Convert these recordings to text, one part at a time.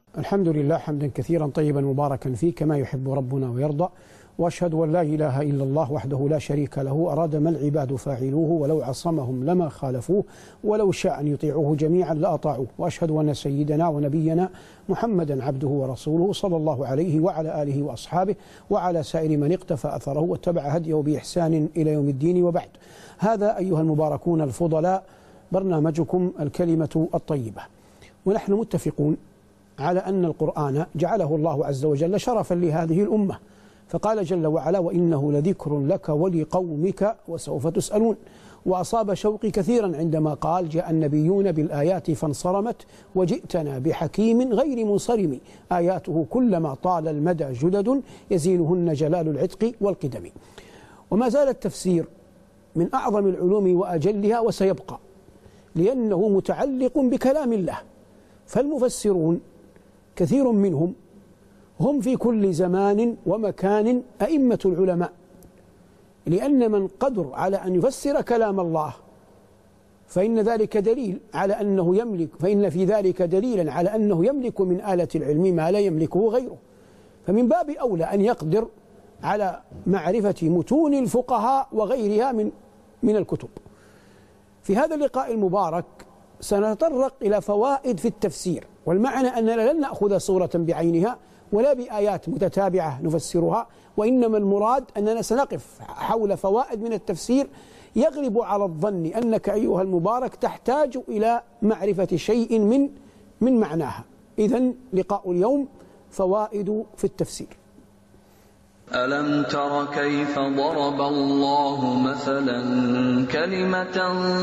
الحمد لله حمدا كثيرا طيبا مباركا فيه كما يحب ربنا ويرضى، وأشهد أن لا إله إلا الله وحده لا شريك له أراد ما العباد فاعلوه ولو عصمهم لما خالفوه ولو شاء أن يطيعوه جميعا لأطاعوه، وأشهد أن سيدنا ونبينا محمدا عبده ورسوله صلى الله عليه وعلى آله وأصحابه وعلى سائر من اقتفى أثره واتبع هديه بإحسان إلى يوم الدين. وبعد، هذا أيها المباركون الفضلاء برنامجكم الكلمة الطيبة، ونحن متفقون على أن القرآن جعله الله عز وجل شرفا لهذه الأمة، فقال جل وعلا: وإنه لذكر لك ولقومك وسوف تسألون. وأصاب شوقي كثيرا عندما قال: جاء النبيون بالآيات فانصرمت وجئتنا بحكيم غير منصرم، آياته كلما طال المدى جدد يزينهن جلال العتق والقدم. وما زال التفسير من أعظم العلوم وأجلها وسيبقى، لأنه متعلق بكلام الله، فالمفسرون كثير منهم هم في كل زمان ومكان أئمة العلماء، لأن من قدر على أن يفسر كلام الله فإن ذلك دليل على أنه يملك، فإن في ذلك دليلا على أنه يملك من آلة العلم ما لا يملكه غيره، فمن باب أولى أن يقدر على معرفة متون الفقهاء وغيرها من الكتب. في هذا اللقاء المبارك سنتطرق إلى فوائد في التفسير، والمعنى أننا لن نأخذ صورة بعينها ولا بآيات متتابعة نفسرها، وإنما المراد أننا سنقف حول فوائد من التفسير يغلب على الظن أنك أيها المبارك تحتاج إلى معرفة شيء من معناها. إذن لقاء اليوم فوائد في التفسير. ألم تر كيف ضرب الله مثلا كلمة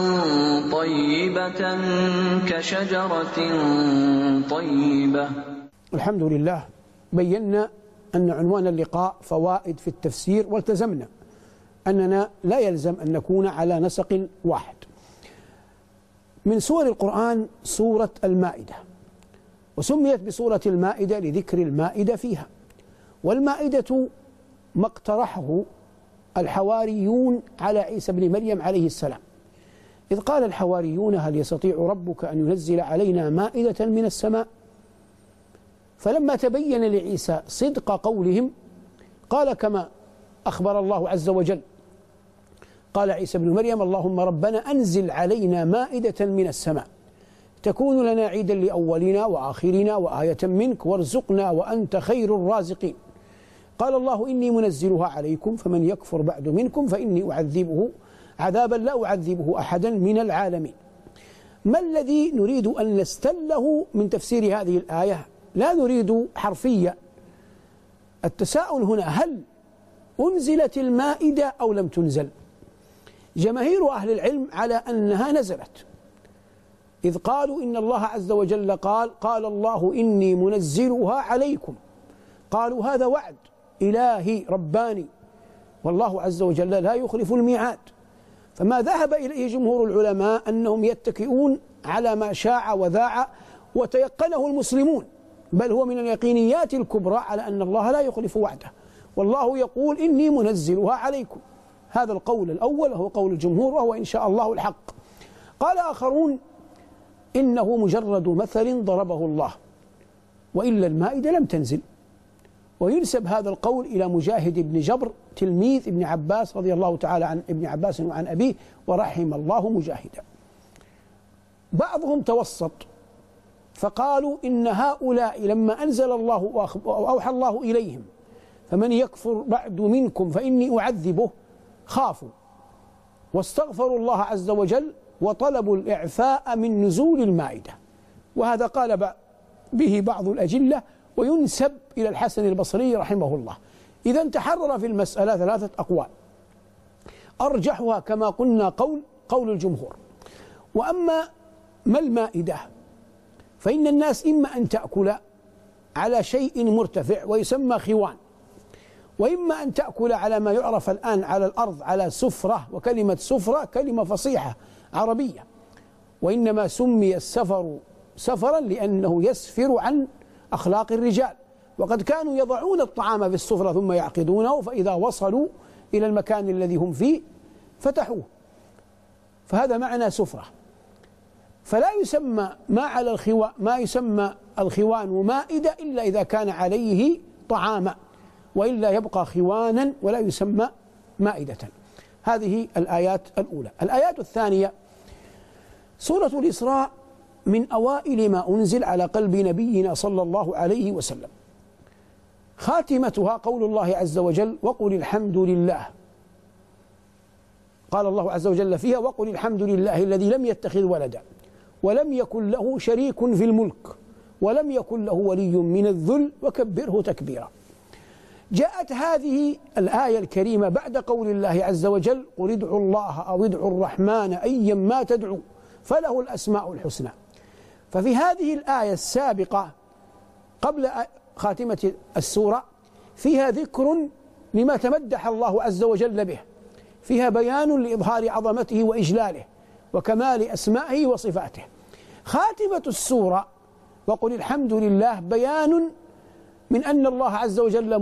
طيبة كشجرة طيبة. الحمد لله، بينا أن عنوان اللقاء فوائد في التفسير، والتزمنا أننا لا يلزم أن نكون على نسق واحد. من سور القرآن سورة المائدة، وسميت بسورة المائدة لذكر المائدة فيها، والمائدة ما اقترحه الحواريون على عيسى بن مريم عليه السلام، إذ قال الحواريون: هل يستطيع ربك أن ينزل علينا مائدة من السماء؟ فلما تبين لعيسى صدق قولهم قال كما أخبر الله عز وجل، قال عيسى بن مريم: اللهم ربنا أنزل علينا مائدة من السماء تكون لنا عيدا لأولنا وآخرنا وآية منك وارزقنا وأنت خير الرازقين. قال الله: إني منزلها عليكم فمن يكفر بعد منكم فإني أعذبه عذابا لا أعذبه أحدا من العالمين. ما الذي نريد أن نستله من تفسير هذه الآية؟ لا نريد حرفيا. التساؤل هنا: هل أنزلت المائدة أو لم تنزل؟ جماهير أهل العلم على أنها نزلت، إذ قالوا إن الله عز وجل قال الله: إني منزلها عليكم. قالوا هذا وعد إلهي رباني، والله عز وجل لا يخلف الميعاد. فما ذهب إليه جمهور العلماء أنهم يتكئون على ما شاع وذاع وتيقنه المسلمون، بل هو من اليقينيات الكبرى على أن الله لا يخلف وعده، والله يقول: إني منزلها عليكم. هذا القول الأول هو قول الجمهور، وهو إن شاء الله الحق. قال آخرون: إنه مجرد مثل ضربه الله، وإلا المائدة لم تنزل. وينسب هذا القول إلى مجاهد بن جبر تلميذ ابن عباس رضي الله تعالى عن ابن عباس وعن أبيه، ورحم الله مجاهدا. بعضهم توسط فقالوا إن هؤلاء لما أنزل الله وأوحى الله إليهم فمن يكفر بعد منكم فإني أعذبه، خافوا واستغفروا الله عز وجل وطلبوا الإعفاء من نزول المائدة. وهذا قال به بعض الأجلة، وينسب إلى الحسن البصري رحمه الله. إذن تحرر في المسألة ثلاثة أقوال، أرجحها كما قلنا قول الجمهور. وأما ما المائدة فإن الناس إما أن تأكل على شيء مرتفع ويسمى خوان، وإما أن تأكل على ما يعرف الآن على الأرض على سفرة، وكلمة سفرة كلمة فصيحة عربية، وإنما سمي السفر سفرا لأنه يسفر عن أخلاق الرجال، وقد كانوا يضعون الطعام في السفرة ثم يعقدونه، فإذا وصلوا إلى المكان الذي هم فيه فتحوه، فهذا معنى سفرة. فلا يسمى ما يسمى الخوان مائدة إلا إذا كان عليه طعاما، وإلا يبقى خوانا ولا يسمى مائدة. هذه الآيات الأولى. الآيات الثانية: سورة الإسراء من أوائل ما أنزل على قلب نبينا صلى الله عليه وسلم، خاتمتها قول الله عز وجل: وقل الحمد لله. قال الله عز وجل فيها: وقل الحمد لله الذي لم يتخذ ولدا ولم يكن له شريك في الملك ولم يكن له ولي من الذل وكبره تكبيرا. جاءت هذه الآية الكريمة بعد قول الله عز وجل: قل ادعوا الله أو ادعوا الرحمن أيا ما تدعوا فله الأسماء الحسنى. ففي هذه الآية السابقة قبل خاتمة السورة فيها ذكر لما تمدح الله عز وجل به، فيها بيان لإظهار عظمته وإجلاله وكمال أسمائه وصفاته. خاتمة السورة وقل الحمد لله بيان من أن الله عز وجل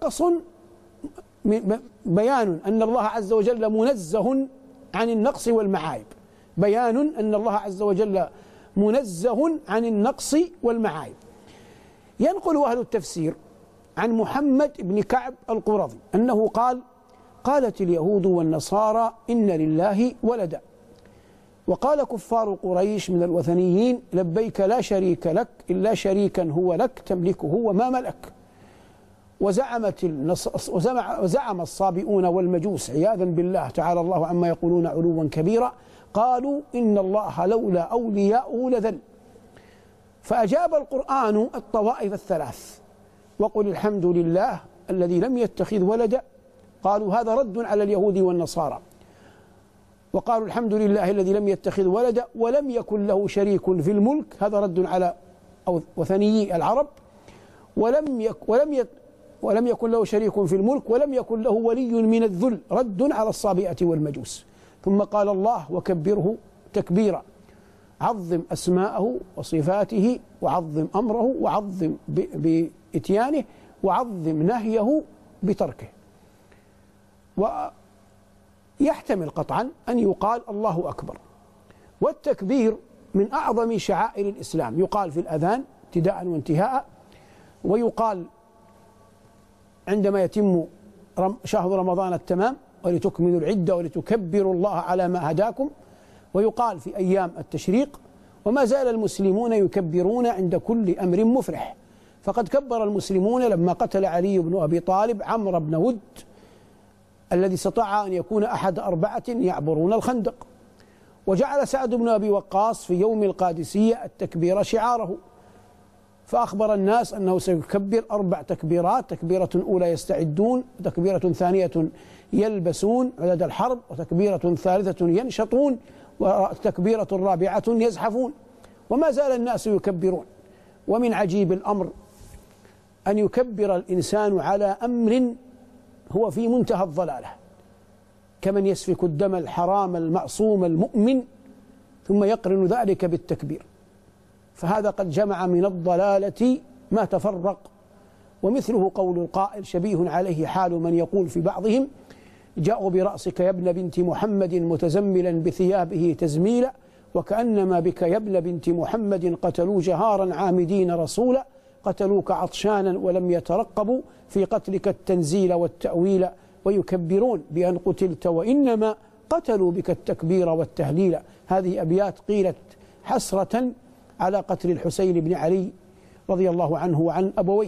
بيان أن الله عز وجل منزه عن النقص والمعايب، بيان أن الله عز وجل منزه عن النقص والمعايب. ينقل أهل التفسير عن محمد بن كعب القرظي أنه قال: قالت اليهود والنصارى إن لله ولدا، وقال كفار قريش من الوثنيين: لبيك لا شريك لك إلا شريكا هو لك تملكه وما ملك. وزعم الصابئون والمجوس عياذا بالله تعالى الله عما يقولون علوا كبيرا، قالوا إن الله لولا أولياؤه لذل. فأجاب القرآن الطوائف الثلاث: وقل الحمد لله الذي لم يتخذ ولدا، قالوا هذا رد على اليهود والنصارى، وقالوا الحمد لله الذي لم يتخذ ولدا ولم يكن له شريك في الملك، هذا رد على وثنيي العرب، ولم يكن له شريك في الملك ولم يكن له ولي من الذل، رد على الصابئة والمجوس. ثم قال الله: وكبره تكبيرا، عظم أسماءه وصفاته وعظم أمره وعظم بإتيانه وعظم نهيه بتركه. ويحتمل قطعا أن يقال الله أكبر. والتكبير من أعظم شعائر الإسلام، يقال في الأذان ابتداء وانتهاء، ويقال عندما يتم شهر رمضان التمام: ولتكملوا العدة ولتكبروا الله على ما هداكم، ويقال في أيام التشريق. وما زال المسلمون يكبرون عند كل أمر مفرح، فقد كبر المسلمون لما قتل علي بن أبي طالب عمرو بن ود الذي استطاع أن يكون أحد 4 يعبرون الخندق، وجعل سعد بن أبي وقاص في يوم القادسية التكبير شعاره، فأخبر الناس أنه سيكبر 4 تكبيرات: تكبيرة أولى يستعدون، وتكبيرة ثانية يلبسون عدد الحرب، وتكبيرة ثالثة ينشطون، وتكبيرة رابعة يزحفون. وما زال الناس يكبرون. ومن عجيب الأمر أن يكبر الإنسان على أمر هو في منتهى الضلالة، كمن يسفك الدم الحرام المعصوم المؤمن ثم يقرن ذلك بالتكبير، فهذا قد جمع من الضلالة ما تفرق. ومثله قول القائل: شبيه عليه حال من يقول في بعضهم: جاءوا برأسك يا ابن بنت محمد متزملا بثيابه تزميلا، وكأنما بك يا ابن بنت محمد قتلوا جهارا عامدين رسولا، قتلوك عطشانا ولم يترقبوا في قتلك التنزيل والتأويل، ويكبرون بأن قتلت وإنما قتلوا بك التكبير والتهليل. هذه أبيات قيلت حسرة على قتل الحسين بن علي رضي الله عنه وعن أبويه.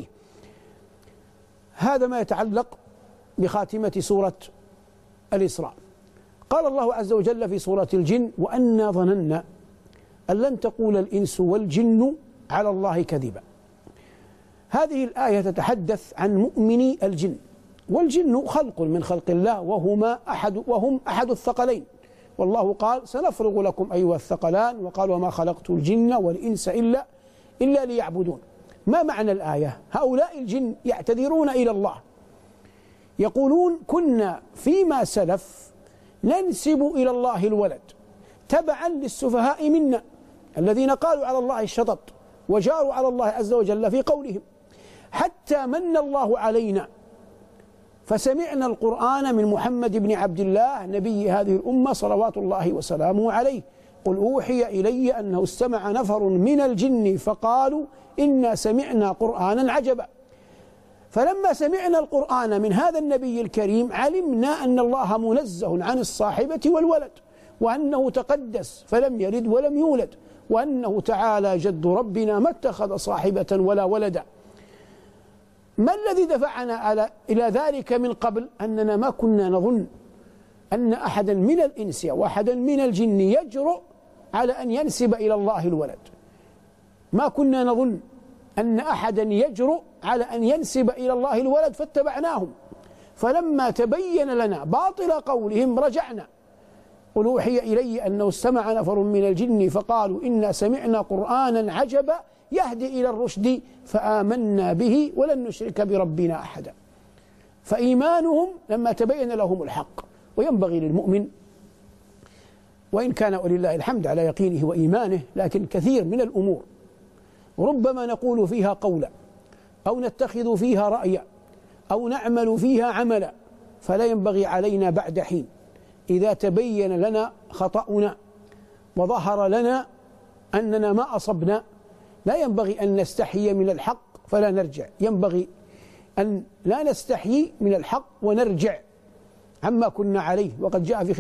هذا ما يتعلق بخاتمة سورة الإسراء. قال الله عز وجل في سورة الجن: وأنا ظننا أن لن تقول الإنس والجن على الله كذبا. هذه الآية تتحدث عن مؤمني الجن، والجن خلق من خلق الله، وهم أحد الثقلين، والله قال: سنفرغ لكم أيها الثقلان، وقال: وما خلقت الجن والإنس إلا ليعبدون. ما معنى الآية؟ هؤلاء الجن يعتذرون إلى الله، يقولون: كنا فيما سلف ننسب إلى الله الولد تبعا للسفهاء منا الذين قالوا على الله الشطط وجاروا على الله عز وجل في قولهم، حتى من الله علينا فسمعنا القرآن من محمد بن عبد الله نبي هذه الأمة صلوات الله وسلامه عليه. قل أوحي إلي أنه استمع نفر من الجن فقالوا إنا سمعنا قرآنا عجبا. فلما سمعنا القرآن من هذا النبي الكريم علمنا أن الله منزه عن الصاحبة والولد، وأنه تقدس فلم يلد ولم يولد، وأنه تعالى جد ربنا ما اتخذ صاحبة ولا ولدا. ما الذي دفعنا إلى ذلك من قبل؟ أننا ما كنا نظن أن أحدا من الإنس وأحدا من الجن يجرؤ على أن ينسب إلى الله الولد. ما كنا نظن أن أحدا يجرؤ على أن ينسب إلى الله الولد، فاتبعناهم. فلما تبين لنا باطل قولهم رجعنا. قل أوحي إلي أنه استمع نفر من الجن فقالوا إنا سمعنا قرآنا عجبا يهدي إلى الرشد فآمنا به ولن نشرك بربنا أحدا. فإيمانهم لما تبين لهم الحق. وينبغي للمؤمن، وإن كان ولله الحمد على يقينه وإيمانه، لكن كثير من الأمور ربما نقول فيها قولا أو نتخذ فيها رأيا أو نعمل فيها عملا، فلا ينبغي علينا بعد حين إذا تبين لنا خطأنا وظهر لنا أننا ما أصبنا، لا ينبغي أن نستحي من الحق فلا نرجع. ينبغي أن لا نستحيي من الحق ونرجع عما كنا عليه. وقد جاء في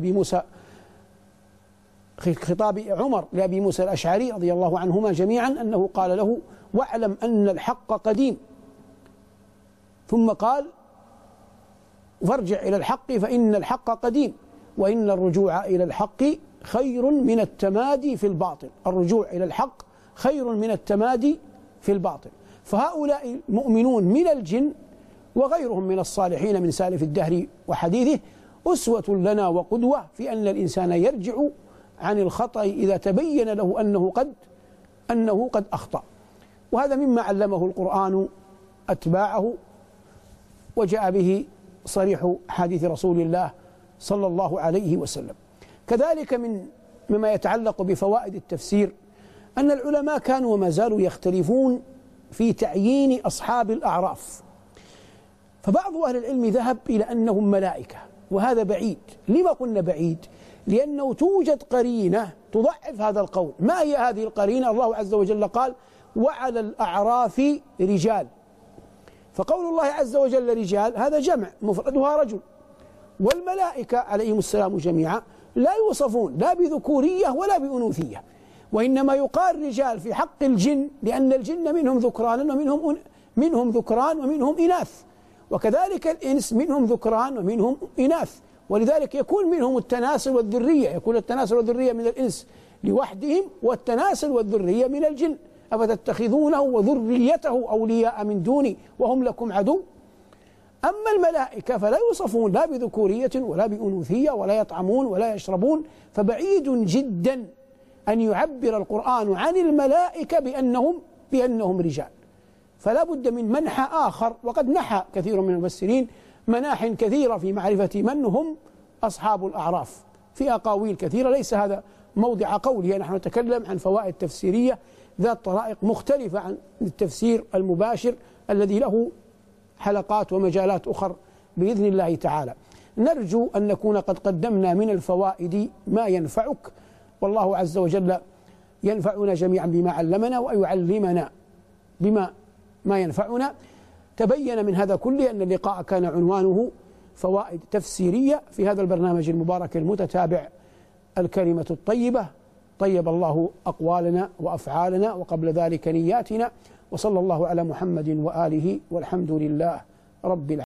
خطاب عمر لأبي موسى الأشعري رضي الله عنهما جميعا أنه قال له: واعلم أن الحق قديم، ثم قال: فارجع إلى الحق فإن الحق قديم، وإن الرجوع إلى الحق خير من التمادي في الباطل. الرجوع إلى الحق خير من التمادي في الباطل. فهؤلاء المؤمنون من الجن وغيرهم من الصالحين من سالف الدهر وحديثه أسوة لنا وقدوة في أن الإنسان يرجع عن الخطأ إذا تبين له أنه قد أخطأ. وهذا مما علمه القرآن أتباعه، وجاء به صريح حديث رسول الله صلى الله عليه وسلم. كذلك مما يتعلق بفوائد التفسير أن العلماء كانوا وما زالوا يختلفون في تعيين أصحاب الأعراف. فبعض أهل العلم ذهب إلى أنهم ملائكة، وهذا بعيد. لما قلنا بعيد؟ لأنه توجد قرينة تضعف هذا القول. ما هي هذه القرينة؟ الله عز وجل قال: وعلى الأعراف رجال. فقول الله عز وجل رجال هذا جمع مفردها رجل، والملائكة عليهم السلام جميعا لا يوصفون لا بذكورية ولا بأنوثية، وإنما يقال رجال في حق الجن لأن الجن منهم ذكران ومنهم إناث، وكذلك الإنس منهم ذكران ومنهم إناث، ولذلك يكون منهم التناسل والذرية. يكون التناسل والذرية من الإنس لوحدهم، والتناسل والذرية من الجن. أفتتخذونه وذريته أولياء من دوني وهم لكم عدو. أما الملائكة فلا يوصفون لا بذكورية ولا بأنوثية، ولا يطعمون ولا يشربون. فبعيد جدا أن يعبر القرآن عن الملائكة بأنهم رجال. فلا بد من منحى آخر، وقد نحى كثير من المفسرين مناح كثيرة في معرفة من هم أصحاب الأعراف في أقاويل كثيرة. ليس هذا موضع قوله، نحن نتكلم عن فوائد تفسيرية ذات طرائق مختلفة عن التفسير المباشر الذي له حلقات ومجالات أخرى بإذن الله تعالى. نرجو أن نكون قد قدمنا من الفوائد ما ينفعك، والله عز وجل ينفعنا جميعا بما علمنا ويعلمنا بما ينفعنا. تبين من هذا كله أن اللقاء كان عنوانه فوائد تفسيرية في هذا البرنامج المبارك المتتابع الكلمة الطيبة. طيب الله أقوالنا وأفعالنا وقبل ذلك نياتنا، وصلى الله على محمد وآله، والحمد لله رب العالمين.